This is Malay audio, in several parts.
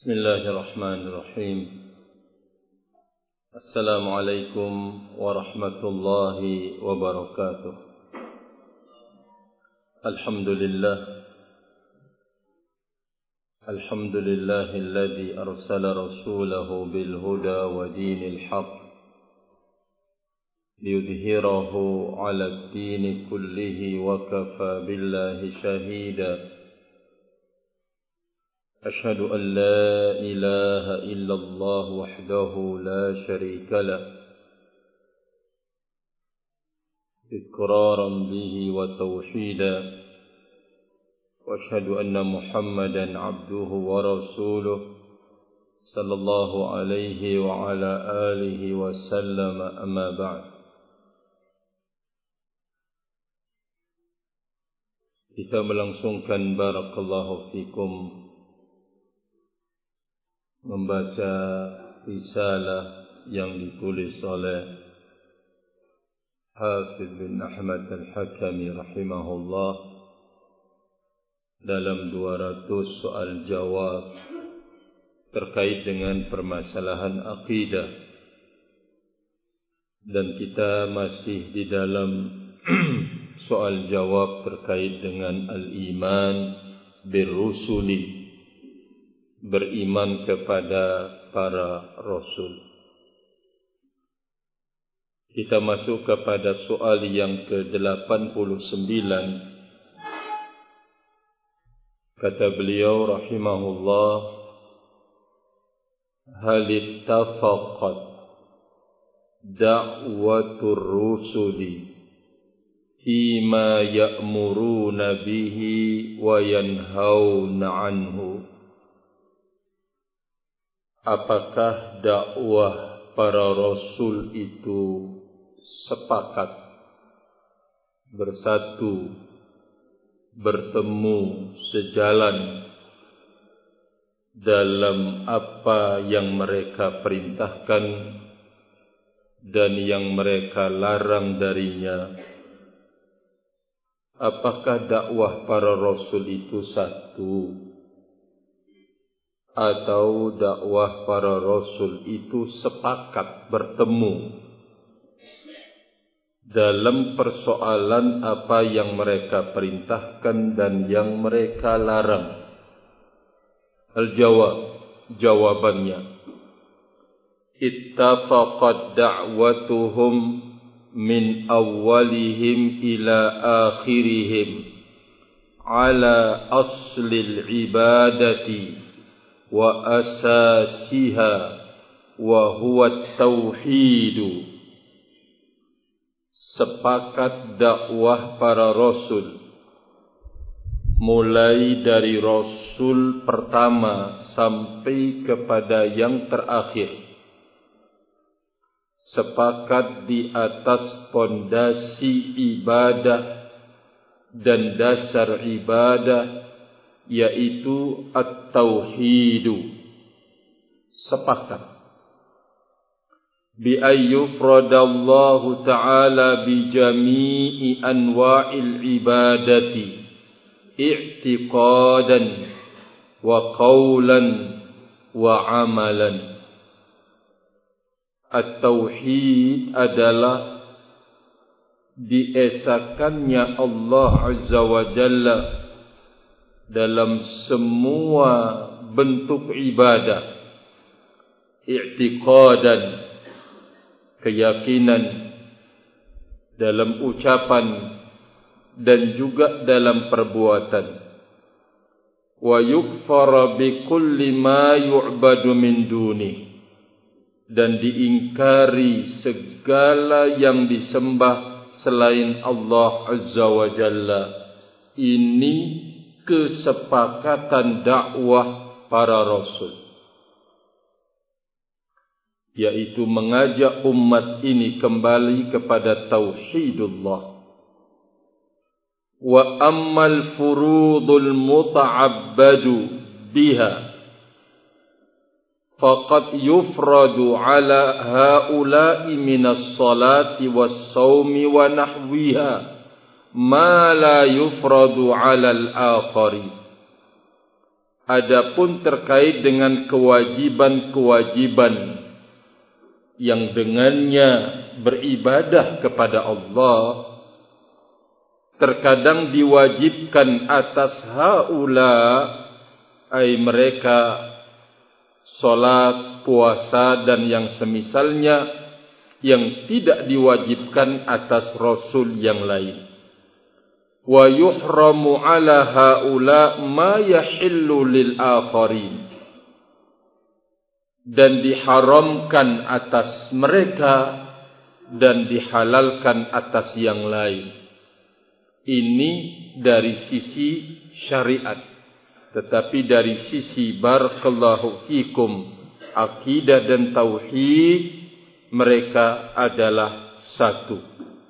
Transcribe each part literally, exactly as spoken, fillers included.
Bismillahirrahmanirrahim. Assalamualaikum warahmatullahi wabarakatuh. Alhamdulillah. Alhamdulillahilladzi arsala rasulahu bil huda wa dinil haqq liyudhhirahu 'alad dini kullihi wa kafa billahi shahida. أشهد أن لا إله إلا الله وحده لا شريك له إقرارا به وتوحيدا وأشهد أن محمدا عبده ورسوله صلى الله عليه وعلى آله وسلم أما بعد. Kita melangsungkan barakallahu fikum membaca risalah yang ditulis oleh Hafidh bin Ahmad Al-Hakami rahimahullah dalam dua ratus soal jawab terkait dengan permasalahan akidah, dan kita masih di dalam soal jawab terkait dengan al-iman bir-rusuli, beriman kepada para rasul. Kita masuk kepada soal yang ke delapan puluh sembilan. Kata beliau rahimahullah, hal ittafaqat da'watur rusuli fima ya'muruna bihi wa yanhauna anhu. Apakah dakwah para rasul itu sepakat, bersatu, bertemu, sejalan dalam apa yang mereka perintahkan dan yang mereka larang darinya? Apakah dakwah para rasul itu satu, atau dakwah para rasul itu sepakat bertemu dalam persoalan apa yang mereka perintahkan dan yang mereka larang? Al-jawab, jawabannya, ittafaqat da'watuhum min awwalihim ila akhirihim ala aslil ibadati wa asasiha wa huwa at-tauhid. Sepakat dakwah para rasul mulai dari rasul pertama sampai kepada yang terakhir, sepakat di atas pondasi ibadah dan dasar ibadah, yaitu at-tauhidu. Sepakat bi ayyufradallahu ta'ala bi jami'i anwa'il ibadati i'tiqadan wa qawlan wa amalan. At-tauhid adalah diesakannya Allah Azza wa Jalla dalam semua bentuk ibadah, i'tiqadan, keyakinan, dalam ucapan dan juga dalam perbuatan, wa yukfara bi kulli ma yu'badu min duni, dan diingkari segala yang disembah selain Allah Azza wa Jalla. Ini kesepakatan dakwah para rasul, yaitu mengajak umat ini kembali kepada tauhidullah. Wa ammal furudul muta'abbadu biha faqad yufradu ala haula'i minas salati was saumi wa nahwiha ma la yufradu 'alal akhari. Adapun terkait dengan kewajiban-kewajiban yang dengannya beribadah kepada Allah, terkadang diwajibkan atas haula, ai mereka, salat, puasa dan yang semisalnya, yang tidak diwajibkan atas rasul yang lain. Wa yuhramu ala haula ma yahillu lil akharin, dan diharamkan atas mereka dan dihalalkan atas yang lain. Ini dari sisi syariat. Tetapi dari sisi barakallahu fikum, akidah dan tauhid, mereka adalah satu.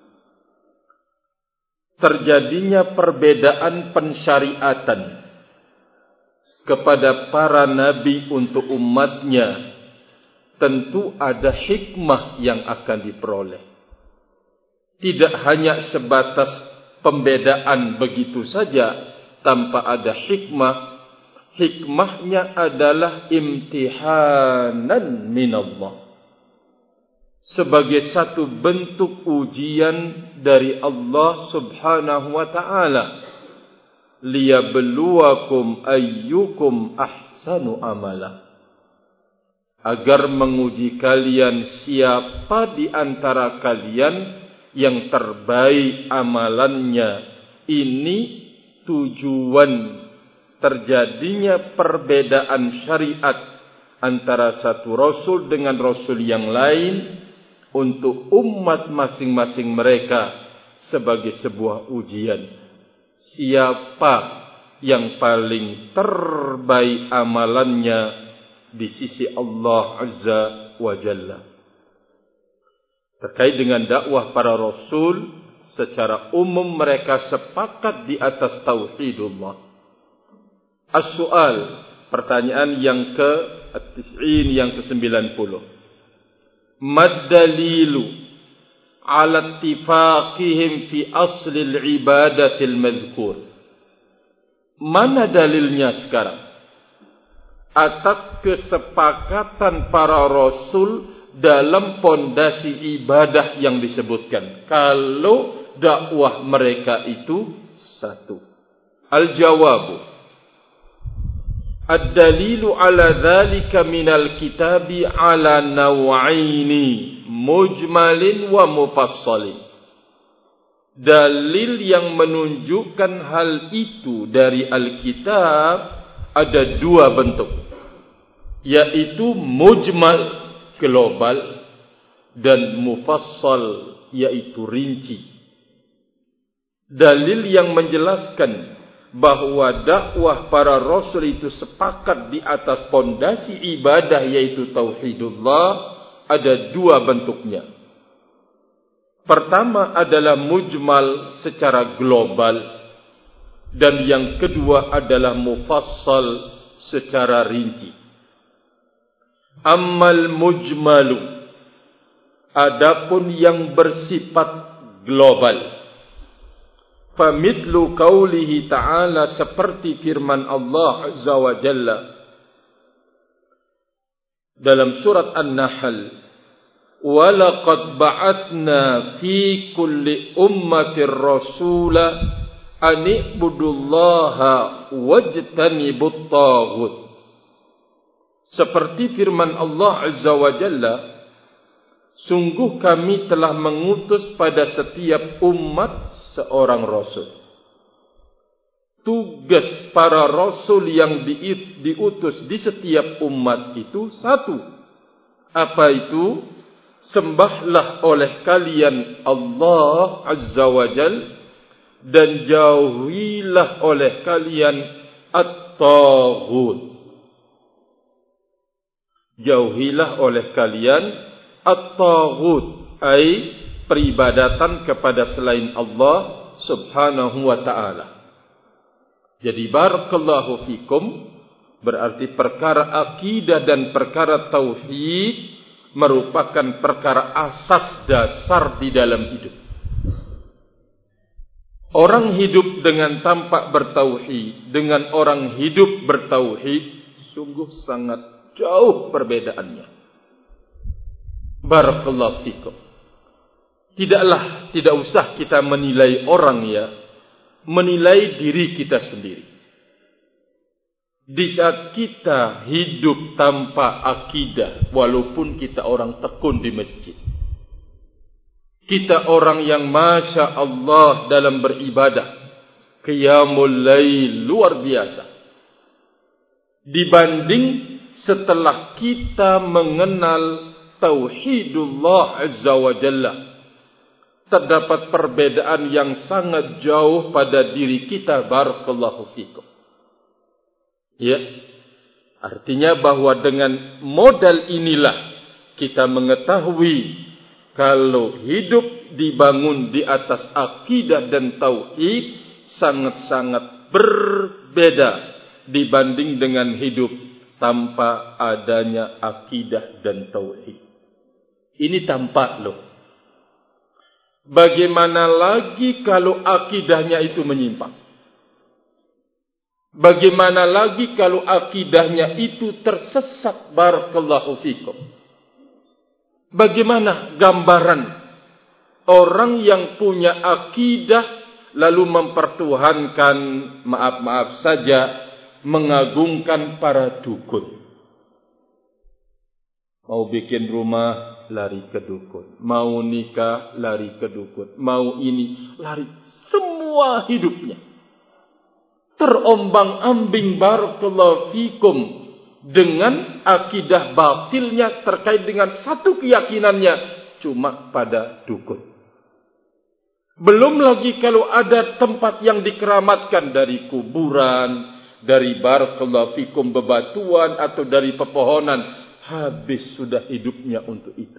Terjadinya perbedaan pensyariatan kepada para nabi untuk umatnya, tentu ada hikmah yang akan diperoleh. Tidak hanya sebatas pembedaan begitu saja tanpa ada hikmah. Hikmahnya adalah imtihanan minallah, sebagai satu bentuk ujian dari Allah subhanahu wa ta'ala, liyabluwakum ayyukum ahsanu amala, agar menguji kalian siapa di antara kalian yang terbaik amalannya. Ini tujuan terjadinya perbedaan syariat antara satu rasul dengan rasul yang lain, untuk umat masing-masing mereka sebagai sebuah ujian. Siapa yang paling terbaik amalannya di sisi Allah Azza wa Jalla. Terkait dengan dakwah para rasul, secara umum mereka sepakat di atas tauhidullah. As-su'al, pertanyaan yang ke-tis'in, yang ke-sembilan puluh. Mad-dalilu ala ittifaqihim fi asli al-ibadatil madhkur. Mana dalilnya sekarang atas kesepakatan para rasul dalam pondasi ibadah yang disebutkan, kalau dakwah mereka itu satu? Al-jawabu, ad-dalilu ala dhalika minal kitabi ala naw'aini, mujmalin wa mufassalin. Dalil yang menunjukkan hal itu dari Alkitab ada dua bentuk, yaitu mujmal, global, dan mufassal, yaitu rinci. Dalil yang menjelaskan bahwa dakwah para rasul itu sepakat di atas pondasi ibadah, yaitu tauhidullah, ada dua bentuknya. Pertama adalah mujmal secara global, dan yang kedua adalah mufassal secara rinci. Ammal mujmalu, adapun yang bersifat global, famithlu qaulihi ta'ala, seperti firman Allah Azza wa Jalla dalam surat An-Nahl, wa laqad ba'atna fi kulli ummatir rasula an ibudullaha wajtanibut taghut. Seperti firman Allah Azza wa Jalla, sungguh kami telah mengutus pada setiap umat seorang rasul. Tugas para rasul yang diutus di setiap umat itu satu. Apa itu? Sembahlah oleh kalian Allah Azza wa Jal, dan jauhilah oleh kalian at-taghut. Jauhilah oleh kalian at-taghut, ai peribadatan kepada selain Allah subhanahu wa ta'ala. Jadi barakallahu fikum, berarti perkara akidah dan perkara tauhid merupakan perkara asas dasar di dalam hidup. Orang hidup dengan tanpa bertauhid, dengan orang hidup bertauhid, sungguh sangat jauh perbedaannya. Barakallahu fikum. Tidaklah, tidak usah kita menilai orang ya, menilai diri kita sendiri. Di saat kita hidup tanpa akidah, walaupun kita orang tekun di masjid, kita orang yang Masya Allah dalam beribadah, qiyamul lail luar biasa, dibanding setelah kita mengenal Tauhidullah Azza wa Jalla, terdapat perbedaan yang sangat jauh pada diri kita. Barakallahu fikum. Ya, artinya bahwa dengan modal inilah kita mengetahui kalau hidup dibangun di atas akidah dan tauhid sangat-sangat berbeda dibanding dengan hidup tanpa adanya akidah dan tauhid. Ini tampak loh. Bagaimana lagi kalau akidahnya itu menyimpang? Bagaimana lagi kalau akidahnya itu tersesat? Barakallahu fikum. Bagaimana gambaran orang yang punya akidah lalu mempertuhankan, maaf-maaf saja, mengagungkan para dukun. Mau bikin rumah, lari ke dukun. Mau nikah, lari ke dukun. Mau ini, lari. Semua hidupnya terombang-ambing, barakallahu fikum, dengan akidah batilnya terkait dengan satu keyakinannya cuma pada dukun. Belum lagi kalau ada tempat yang dikeramatkan dari kuburan, dari barakallahu fikum bebatuan atau dari pepohonan, habis sudah hidupnya untuk itu.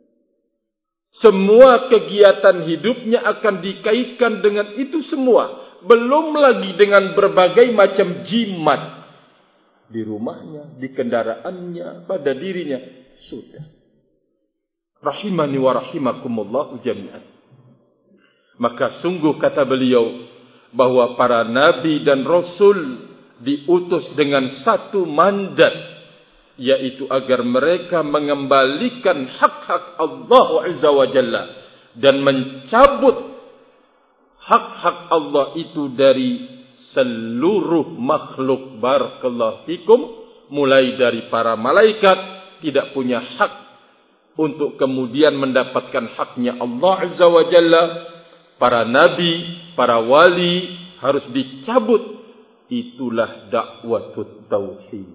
Semua kegiatan hidupnya akan dikaitkan dengan itu semua. Belum lagi dengan berbagai macam jimat di rumahnya, di kendaraannya, pada dirinya. Sudah. Rahimani wa rahimakumullah jami'an. Maka sungguh kata beliau bahwa para nabi dan rasul diutus dengan satu mandat, yaitu agar mereka mengembalikan hak-hak Allah Azza wa Jalla dan mencabut hak-hak Allah itu dari seluruh makhluk. Barakallahu fikum. Mulai dari para malaikat tidak punya hak untuk kemudian mendapatkan haknya Allah Azza wa Jalla. Para nabi, para wali harus dicabut. Itulah dakwatut tauhid.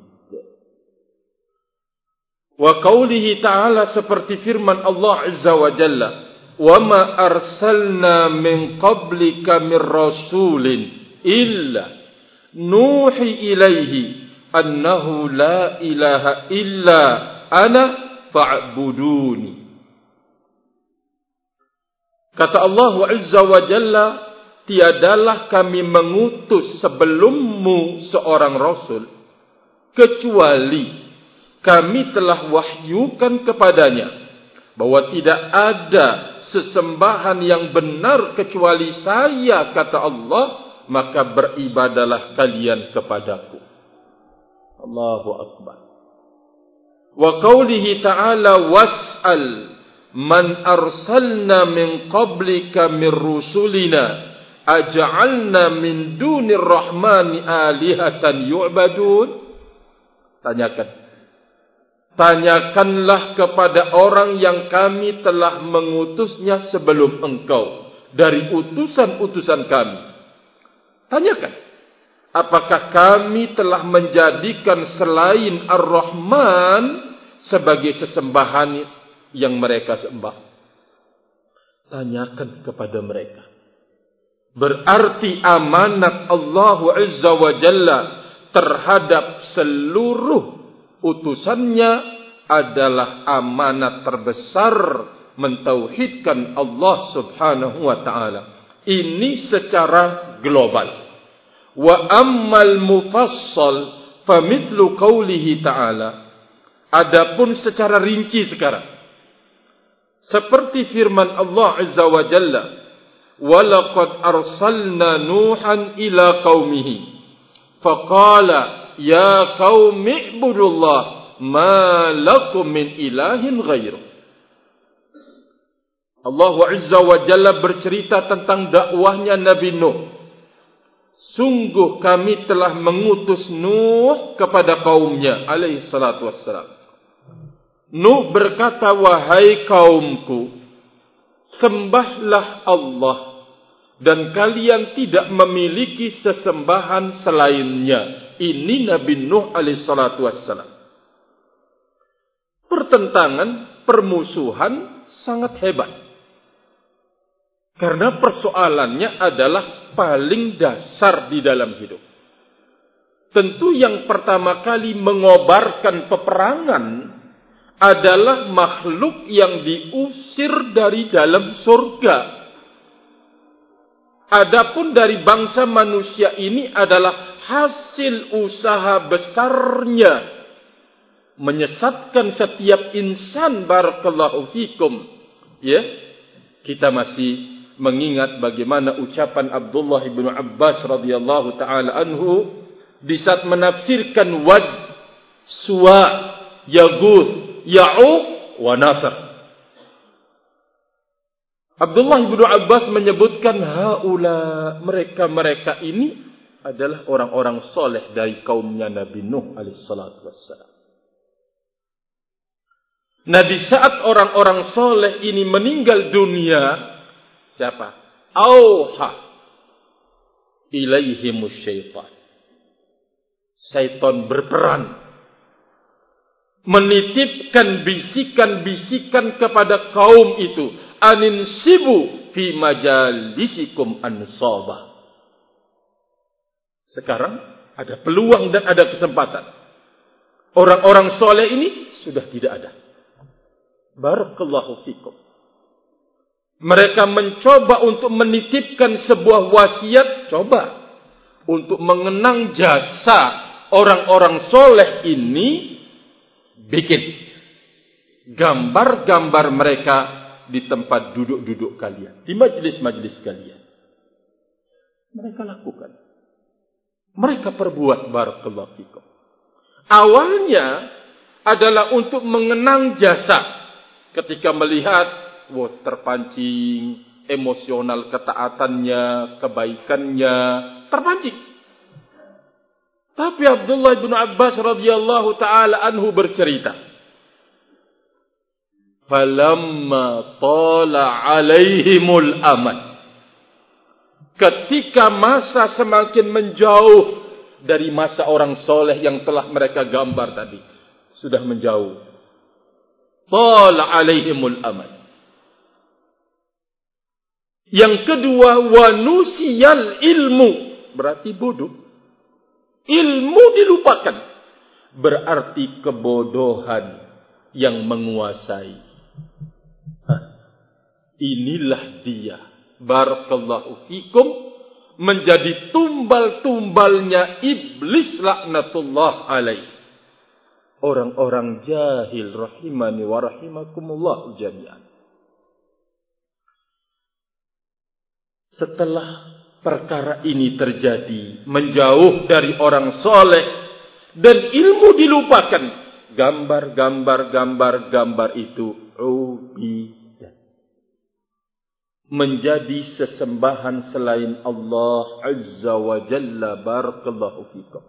Wa qaulihi ta'ala, seperti firman Allah Azza wa Jalla, wa ma arsalna min qablika min rasulin illa nuhi ilaihi annahu la ilaha illa ana fa'buduni. Kata Allah Azza wa Jalla, tiadalah kami mengutus sebelummu seorang rasul kecuali kami telah wahyukan kepadanya bahwa tidak ada sesembahan yang benar kecuali saya, kata Allah, maka beribadalah kalian kepadaku. Allahu Akbar. Wa qawlihi ta'ala, was'al man arsalna min qablika min rusulina aj'alna min dunir rahmani alihatan yu'badun. Tanyakan. Tanyakanlah kepada orang yang kami telah mengutusnya sebelum engkau dari utusan-utusan kami. Tanyakan, apakah kami telah menjadikan selain Ar-Rahman sebagai sesembahan yang mereka sembah? Tanyakan kepada mereka. Berarti amanat Allah Azza wa Jalla terhadap seluruh utusannya adalah amanat terbesar mentauhidkan Allah Subhanahu wa taala. Ini secara global. Wa ammal mufassal famithlu qawlihi ta'ala. Adapun secara rinci sekarang, seperti firman Allah Azza wa Jalla, walaqad arsalna Nuhan ila qaumihi faqala ya qaumi ibudullah ma lakum min ilahin ghairuh. Allah Azza wa Jalla bercerita tentang dakwahnya Nabi Nuh. Sungguh kami telah mengutus Nuh kepada kaumnya alaihi salatu wassalam. Nuh berkata, wahai kaumku, sembahlah Allah dan kalian tidak memiliki sesembahan selainnya. Ini Nabi Nuh alaihi salatu wassalam. Pertentangan, permusuhan sangat hebat. Karena persoalannya adalah paling dasar di dalam hidup. Tentu yang pertama kali mengobarkan peperangan adalah makhluk yang diusir dari dalam surga. Adapun dari bangsa manusia ini adalah hasil usaha besarnya menyesatkan setiap insan. Barakallahu fikum. Ya, kita masih mengingat bagaimana ucapan Abdullah bin Abbas radhiyallahu taala anhu di saat menafsirkan Wad, Suwa, Yaguth, Ya'uq wa Nasr. Abdullah bin Abbas menyebutkan haula, mereka-mereka ini adalah orang-orang soleh dari kaumnya Nabi Nuh alaihi salatu wassalam. Nah, di saat orang-orang soleh ini meninggal dunia, siapa? Auha ilaihimus syaitan. Syaitan berperan menitipkan bisikan-bisikan kepada kaum itu, aninsibu fi majalisikum ansaba. Sekarang ada peluang dan ada kesempatan. Orang-orang soleh ini sudah tidak ada. Barakallahu fikum. Mereka mencoba untuk menitipkan sebuah wasiat, coba untuk mengenang jasa orang-orang soleh ini, bikin gambar-gambar mereka di tempat duduk-duduk kalian, di majlis-majlis kalian. Mereka lakukan, mereka perbuat. Barakallahu fikum. Awalnya adalah untuk mengenang jasa. Ketika melihat, wah, terpancing emosional ketaatannya, kebaikannya, terpancing. Tapi Abdullah bin Abbas radhiyallahu taala anhu bercerita, falamma tala alaihimul amad, ketika masa semakin menjauh dari masa orang soleh yang telah mereka gambar tadi, sudah menjauh, tala alaihimul amad. Yang kedua, wanusiyal ilmu, berarti bodoh. Ilmu dilupakan, berarti kebodohan yang menguasai. Hah. Inilah dia, barakallahu fikum, menjadi tumbal-tumbalnya iblis laknatullah alaih. Orang-orang jahil rahimani wa rahimakumullah jami'an. Setelah perkara ini terjadi, menjauh dari orang soleh dan ilmu dilupakan, gambar-gambar gambar-gambar itu ubidat, menjadi sesembahan selain Allah Azza wa Jalla. Barakallahu fikum.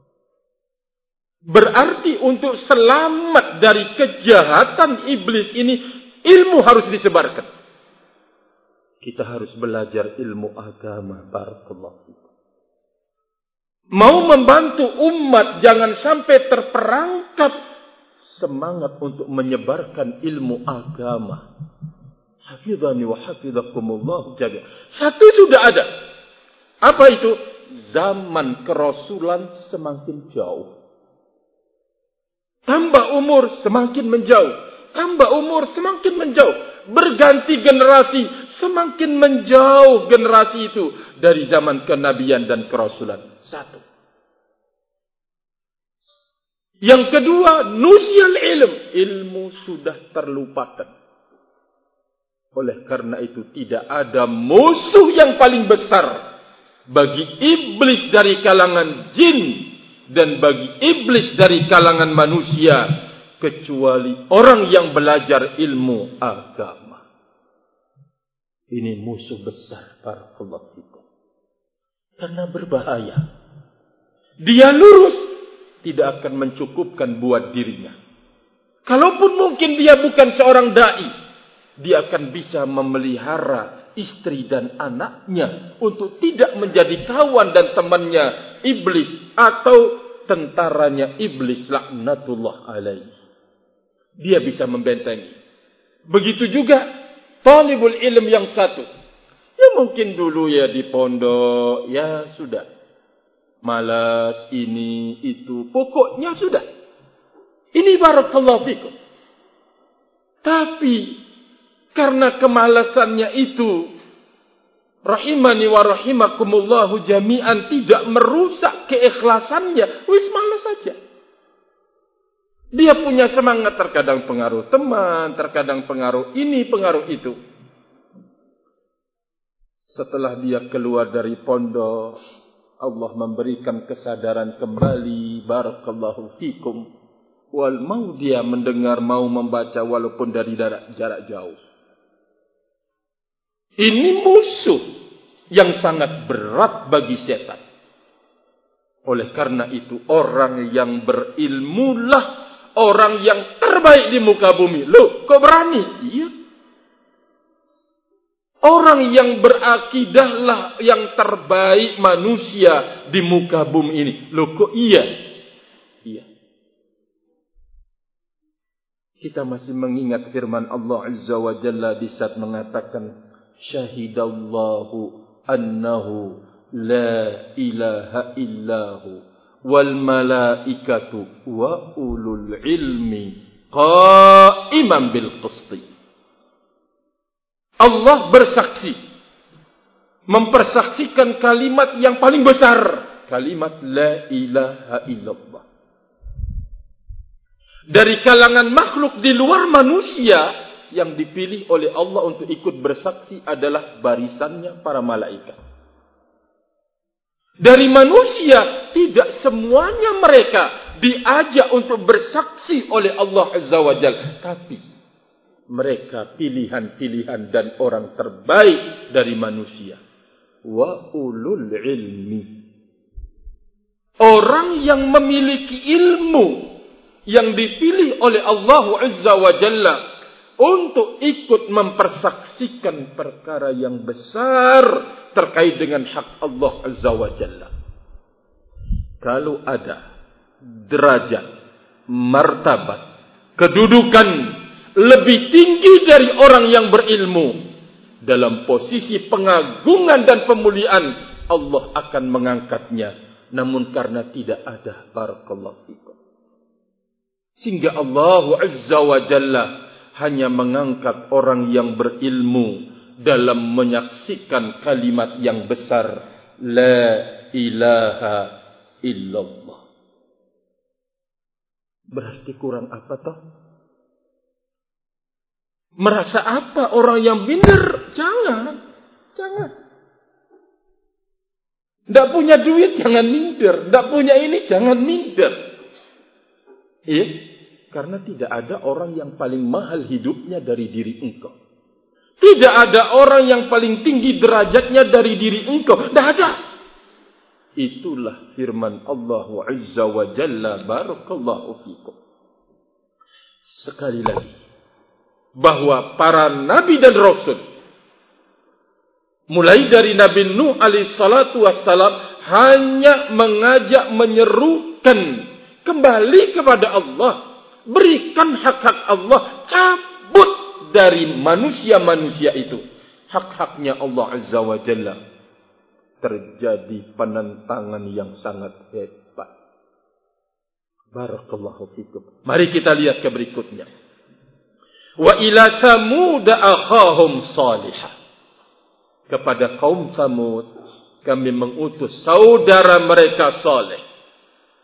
Berarti untuk selamat dari kejahatan iblis ini, ilmu harus disebarkan. Kita harus belajar ilmu agama. Barakallahu fikum. Mau membantu umat jangan sampai terperangkap, semangat untuk menyebarkan ilmu agama. Hafizani wa hafizakumullah jami'an. Satu sudah ada. Apa itu? Zaman kerasulan semakin jauh. Tambah umur semakin menjauh. Tambah umur semakin menjauh. Berganti generasi semakin menjauh generasi itu dari zaman kenabian dan kerasulan. Satu. Yang kedua, nusyal ilm. Ilmu sudah terlupakan. Oleh karena itu tidak ada musuh yang paling besar bagi iblis dari kalangan jin dan bagi iblis dari kalangan manusia kecuali orang yang belajar ilmu agama. Ini musuh besar barakallahu fikum. Karena berbahaya. Dia lurus tidak akan mencukupkan buat dirinya. Kalaupun mungkin dia bukan seorang dai, dia akan bisa memelihara istri dan anaknya untuk tidak menjadi kawan dan temannya iblis atau tentaranya iblis laknatullah alaihi. Dia bisa membentengi. Begitu juga talibul ilm yang satu. Ya mungkin dulu ya di pondok, ya sudah. Malas ini itu, pokoknya sudah. Ini barakallahu fikum. Tapi karena kemalasannya itu, rahimani wa rahimakumullahu jami'an, tidak merusak keikhlasannya, wis malas saja. Dia punya semangat, terkadang pengaruh teman, terkadang pengaruh ini, pengaruh itu. Setelah dia keluar dari pondok, Allah memberikan kesadaran kembali, barakallahu fikum. Wal mau dia mendengar, mau membaca walaupun dari jarak, jarak jauh. Ini musuh yang sangat berat bagi setan. Oleh karena itu orang yang berilmulah orang yang terbaik di muka bumi. Loh, kok berani? Iya. Orang yang berakidahlah yang terbaik manusia di muka bumi ini. Loh, kok iya? Iya. Kita masih mengingat firman Allah Azza wa Jalla di saat mengatakan syahidallahu annahu la ilaha illahu wal malaikatu wa ulul ilmi qa'iman bil qisti. Allah bersaksi, mempersaksikan kalimat yang paling besar, kalimat la ilaha illallah. Dari kalangan makhluk di luar manusia, yang dipilih oleh Allah untuk ikut bersaksi adalah barisannya para malaikat. Dari manusia, tidak semuanya mereka diajak untuk bersaksi oleh Allah Azza wa Jalla. Tapi mereka pilihan-pilihan dan orang terbaik dari manusia. Wa ulul ilmi. Orang yang memiliki ilmu yang dipilih oleh Allah Azza wa Jalla untuk ikut mempersaksikan perkara yang besar terkait dengan hak Allah Azza wa Jalla. Kalau ada derajat, martabat, kedudukan lebih tinggi dari orang yang berilmu dalam posisi pengagungan dan pemuliaan, Allah akan mengangkatnya. Namun karena tidak ada, barakallahu fikum, sehingga Allah Azza wa Jalla hanya mengangkat orang yang berilmu dalam menyaksikan kalimat yang besar la ilaha illallah. Berarti kurang apa toh? Merasa apa orang yang benar? Jangan. Jangan. Tidak punya duit, jangan minder. Tidak punya ini, jangan minder. Iya. Karena tidak ada orang yang paling mahal hidupnya dari diri engkau. Tidak ada orang yang paling tinggi derajatnya dari diri engkau. Tidak ada. Itulah firman Allah Azza wa Jalla, barakallahu fikum. Sekali lagi, bahwa para nabi dan rasul, mulai dari Nabi Nuh alaihi salatu wassalam, hanya mengajak, menyerukan kembali kepada Allah. Berikan hak-hak Allah, cabut dari manusia-manusia itu hak-haknya Allah Azza wa Jalla. Terjadi penentangan yang sangat hebat. Barakallahu fikum. Mari kita lihat ke berikutnya. Wa ila Thamud akhahum salihah. Kepada kaum Thamud kami mengutus saudara mereka Saleh.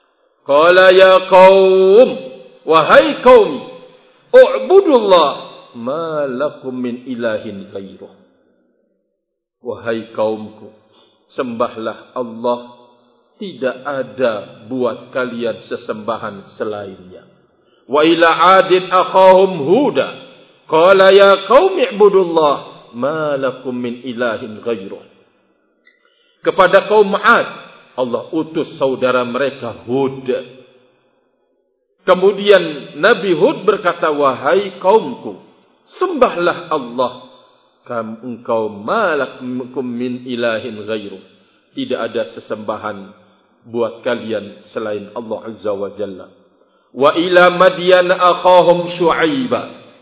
Qala ya qaum, wahai kaum, u'budullah ma lakum min ilahin ghairuh. Wahai kaumku, sembahlah Allah, tidak ada buat kalian sesembahan selainnya. Wa ila 'adin akhahum huda, qala ya qaumi ibudullah ma lakum min ilahin ghairuh. Kepada kaum 'Ad, Allah utus saudara mereka Hud. Kemudian Nabi Hud berkata, wahai kaumku, sembahlah Allah, kamu engkau malakum min ilahin ghairu. Tidak ada sesembahan buat kalian selain Allah Azza wa Jalla. Wa ila Madyan akhahum Syu'aiba.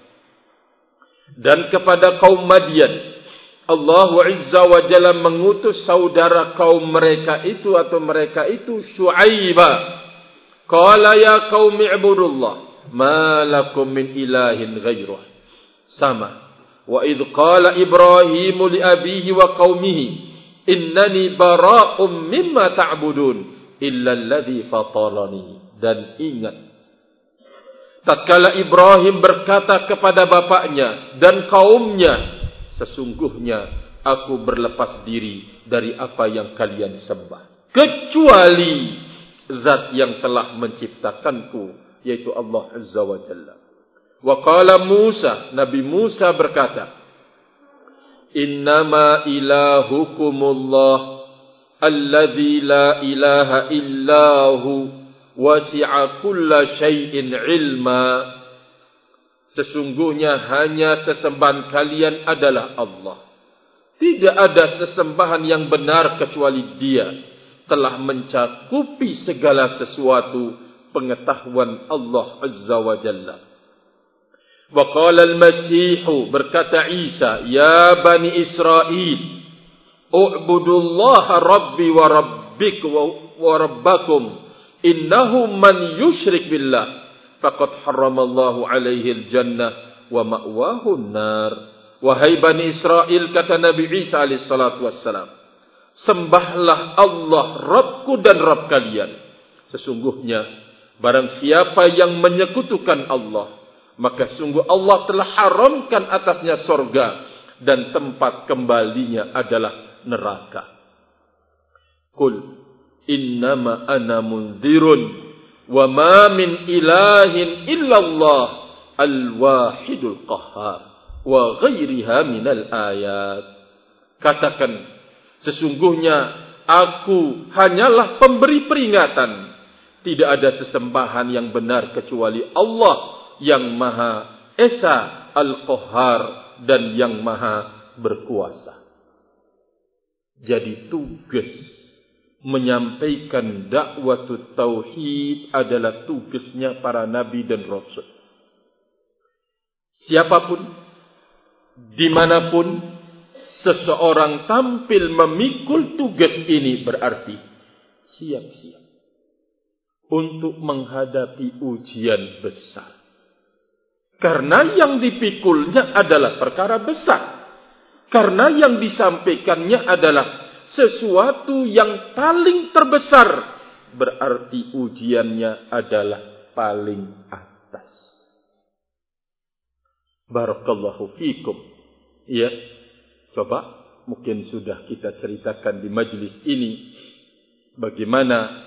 Dan kepada kaum Madyan, Allah Azza wa Jalla mengutus saudara kaum mereka itu atau mereka itu Syu'aiba. Qala ya qaumi ibudullah ma lakum min ilahin ghairuh. Sama. Wa idh qala Ibrahim li abihi wa qaumihi innani bara'um mimma ta'budun illa alladhi fatarani. Dan ingat, tatkala Ibrahim berkata kepada bapaknya dan kaumnya, sesungguhnya aku berlepas diri dari apa yang kalian sembah, kecuali Zat yang telah menciptakanku, yaitu Allah Azza wa Jalla. Wa qala Musa, Nabi Musa berkata, innama ilahukumullah alladzi la ilaha illahu wasi'a kulla syai'in ilma. Sesungguhnya hanya sesembahan kalian adalah Allah. Tidak ada sesembahan yang benar kecuali Dia. Telah mencakupi segala sesuatu pengetahuan Allah Azza wa Jalla. Wa qala al-Masih, berkata Isa, ya Bani Israel, u'budullaha rabbi wa rabbik wa rabbakum, innahu man yushrik billah faqad haramallahu alaihi al-jannah wa ma'wahu an-nar. Wahai Bani Israel, kata Nabi Isa alaihi salatu wassalam, sembahlah Allah, Rabbku dan Rabb kalian. Sesungguhnya barang siapa yang menyekutukan Allah, maka sungguh Allah telah haramkan atasnya sorga dan tempat kembalinya adalah neraka. Qul innama ana mundzirun wa ma min ilahin illallah al-wahidul qahhar wa ghairiha minal ayat. Katakan, sesungguhnya aku hanyalah pemberi peringatan. Tidak ada sesembahan yang benar kecuali Allah yang Maha Esa, Al-Qahhar, dan yang Maha Berkuasa. Jadi tugas menyampaikan dakwah tauhid adalah tugasnya para nabi dan rasul. Siapapun, dimanapun, seseorang tampil memikul tugas ini berarti siap-siap untuk menghadapi ujian besar. Karena yang dipikulnya adalah perkara besar. Karena yang disampaikannya adalah sesuatu yang paling terbesar. Berarti ujiannya adalah paling atas. Barakallahu fikum. Ya. Coba, mungkin sudah kita ceritakan di majlis ini bagaimana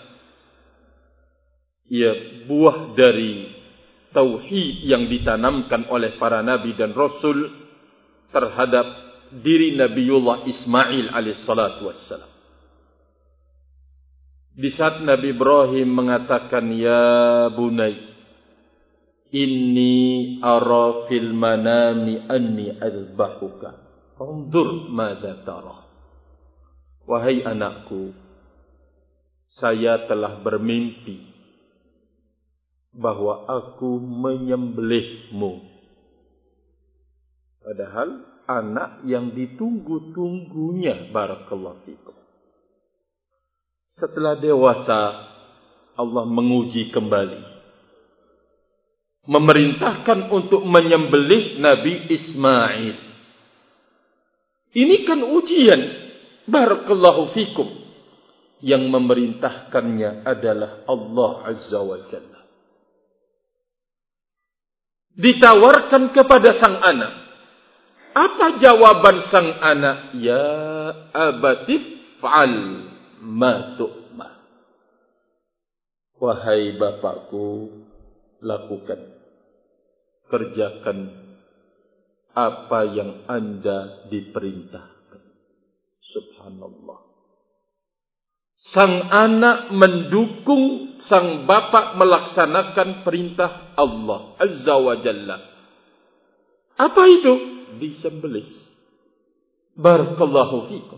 ya buah dari tauhid yang ditanamkan oleh para nabi dan rasul terhadap diri Nabiullah Ismail alaihissalatu wassalam. Di saat Nabi Ibrahim mengatakan, ya bunai, inni ara fil manami anni azbahuka. Undur madza tara. Wahai anakku, saya telah bermimpi bahwa aku menyembelihmu. Padahal anak yang ditunggu-tunggunya, barakallahu fikum. Setelah dewasa, Allah menguji kembali, memerintahkan untuk menyembelih Nabi Ismail. Ini kan ujian, barakallahu fikum. Yang memerintahkannya adalah Allah Azza wa Jalla. ditawarkan kepada sang anak. Apa jawaban sang anak? Ya abatif fa'al ma tu'mar. Wahai bapakku, lakukan, kerjakan apa yang Anda diperintahkan. Subhanallah. Sang anak mendukung sang bapak melaksanakan perintah Allah Azza wa Jalla. Apa itu? Disembelih. Barakallahu fikum.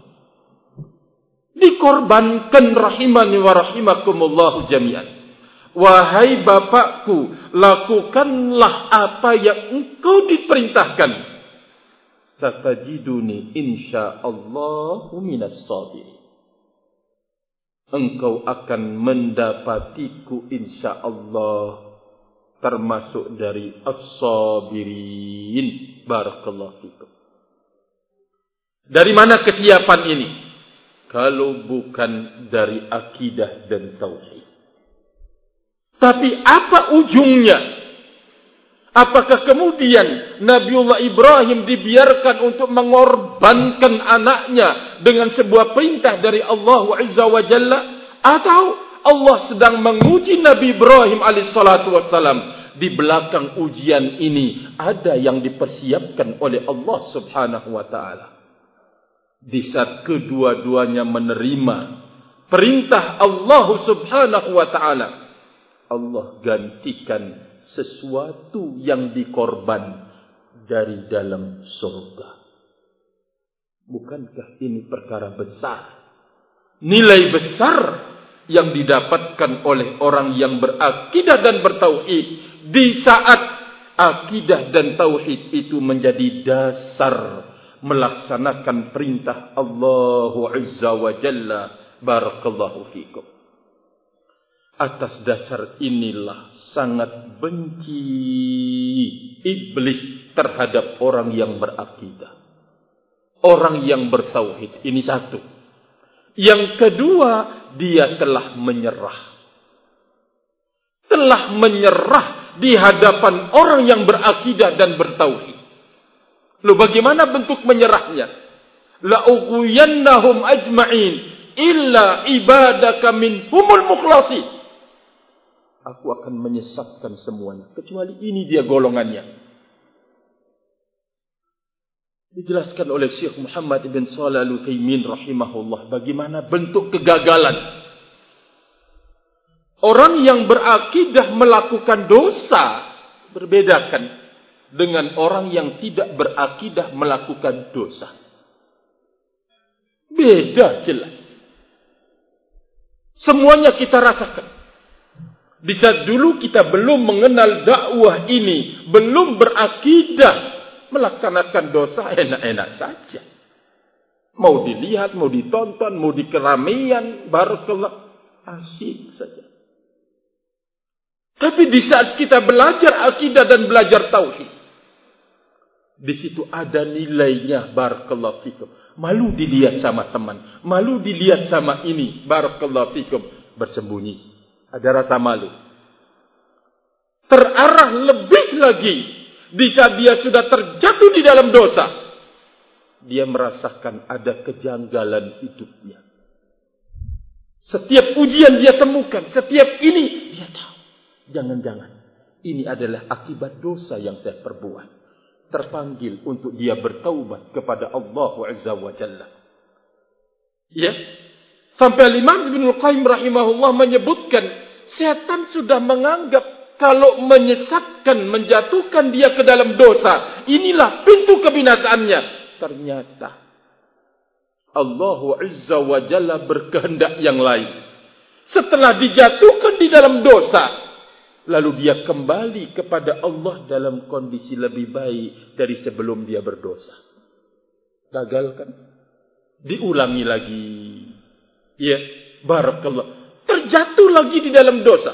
Dikorbankan rahimani wa rahimakumullahu jami'an. Wahai bapakku, lakukanlah apa yang engkau diperintahkan. Satajiduni insyaallahu minas sabirin. Engkau akan mendapatiku insyaallah termasuk dari as-sabirin. Barakallahu fikum. Dari mana kesiapan ini? Kalau bukan dari akidah dan tauhid. Tapi apa ujungnya? Apakah kemudian Nabiullah Ibrahim dibiarkan untuk mengorbankan anaknya dengan sebuah perintah dari Allah Azza wa Jalla? Atau Allah sedang menguji Nabi Ibrahim alaihissalatu wassalam? Di belakang ujian ini ada yang dipersiapkan oleh Allah subhanahu wa ta'ala. Di saat kedua-duanya menerima perintah Allah subhanahu wa ta'ala, Allah gantikan sesuatu yang dikorban dari dalam surga. Bukankah ini perkara besar? Nilai besar yang didapatkan oleh orang yang berakidah dan bertauhid di saat akidah dan tauhid itu menjadi dasar melaksanakan perintah Allah Azza wa Jalla. Barakallahu fikum. Atas dasar inilah sangat benci iblis terhadap orang yang berakidah, orang yang bertauhid. Ini satu. Yang kedua, dia telah menyerah. Telah menyerah di hadapan orang yang berakidah dan bertauhid. Lalu bagaimana bentuk menyerahnya? La ughwiyannahum ajma'in illa ibadaka minhumul mukhlasin. Aku akan menyesatkan semuanya kecuali ini dia golongannya. Dijelaskan oleh Syekh Muhammad ibn Shalih Al-Utsaimin rahimahullah bagaimana bentuk kegagalan orang yang berakidah melakukan dosa. Berbedakan dengan orang yang tidak berakidah melakukan dosa. Beda jelas. Semuanya kita rasakan. Di saat dulu kita belum mengenal dakwah ini, belum berakidah, melaksanakan dosa enak-enak saja. Mau dilihat, mau ditonton, mau di keramaian, barakallah, asyik saja. Tapi di saat kita belajar akidah dan belajar tauhid, di situ ada nilainya, barakallahu fikum. Malu dilihat sama teman, malu dilihat sama ini, barakallahu fikum. Bersembunyi. Ada rasa malu. Terarah lebih lagi di saat dia sudah terjatuh di dalam dosa. Dia merasakan ada kejanggalan hidupnya. Setiap ujian dia temukan, setiap ini dia tahu. Jangan-jangan ini adalah akibat dosa yang saya perbuat. Terpanggil untuk dia bertaubat kepada Allah Azza wa Jalla. Ya. Sampai Imam Ibnul Qayyim rahimahullah menyebutkan, setan sudah menganggap kalau menyesatkan, menjatuhkan dia ke dalam dosa, inilah pintu kebinasaannya. Ternyata Allah Azza wa Jalla berkehendak yang lain. Setelah dijatuhkan di dalam dosa, lalu dia kembali kepada Allah dalam kondisi lebih baik dari sebelum dia berdosa. Gagal kan? Diulangi lagi. Ya, barakallah. Terjatuh lagi di dalam dosa.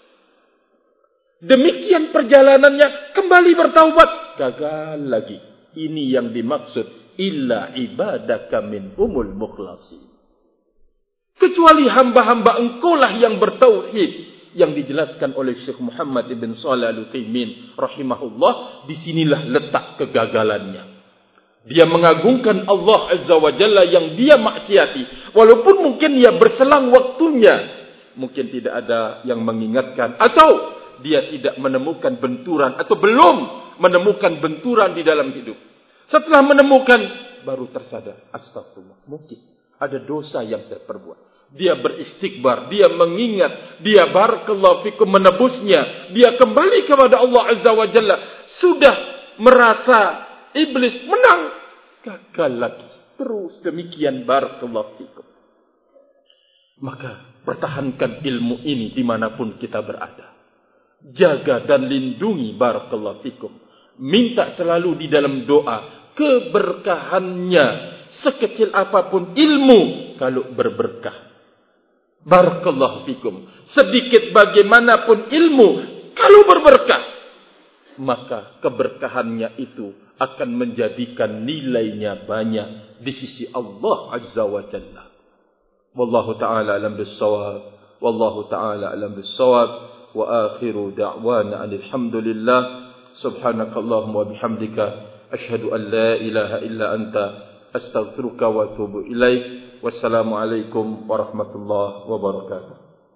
Demikian perjalanannya, kembali bertaubat. Gagal lagi. Ini yang dimaksud. Illa ibadaka minhumul mukhlasin. Kecuali hamba-hamba engkau lah yang bertauhid. yang dijelaskan oleh Syekh Muhammad ibn Shalih Al-Utsaimin rahimahullah, disinilah letak kegagalannya. Dia mengagungkan Allah Azza wa Jalla yang dia maksiati, walaupun mungkin dia berselang waktunya, mungkin tidak ada yang mengingatkan, atau dia tidak menemukan benturan, atau belum menemukan benturan di dalam hidup. Setelah menemukan, baru tersadar, astagfirullah, mungkin ada dosa yang saya perbuat. Dia beristighbar, dia mengingat, dia barakallahu fikum menebusnya, dia kembali kepada Allah Azza wa Jalla. Sudah merasa iblis menang, gagal lagi. Terus demikian, barakallahu fikum. Maka pertahankan ilmu ini dimanapun kita berada. Jaga dan lindungi, barakallahu fikum. Minta selalu di dalam doa keberkahannya. Sekecil apapun ilmu, kalau berberkah, barakallahu fikum. Sedikit bagaimanapun ilmu, kalau berberkah, maka keberkahannya itu akan menjadikan nilainya banyak di sisi Allah Azza wa Jalla. Wallahu ta'ala alam bis-shawab. Wallahu ta'ala alam bis-shawab. Wa akhiru da'wana alhamdulillah. Subhanakallahumma wa bihamdika asyhadu an la ilaha illa anta astaghfiruka wa atubu ilaik. Wassalamualaikum warahmatullahi wabarakatuh.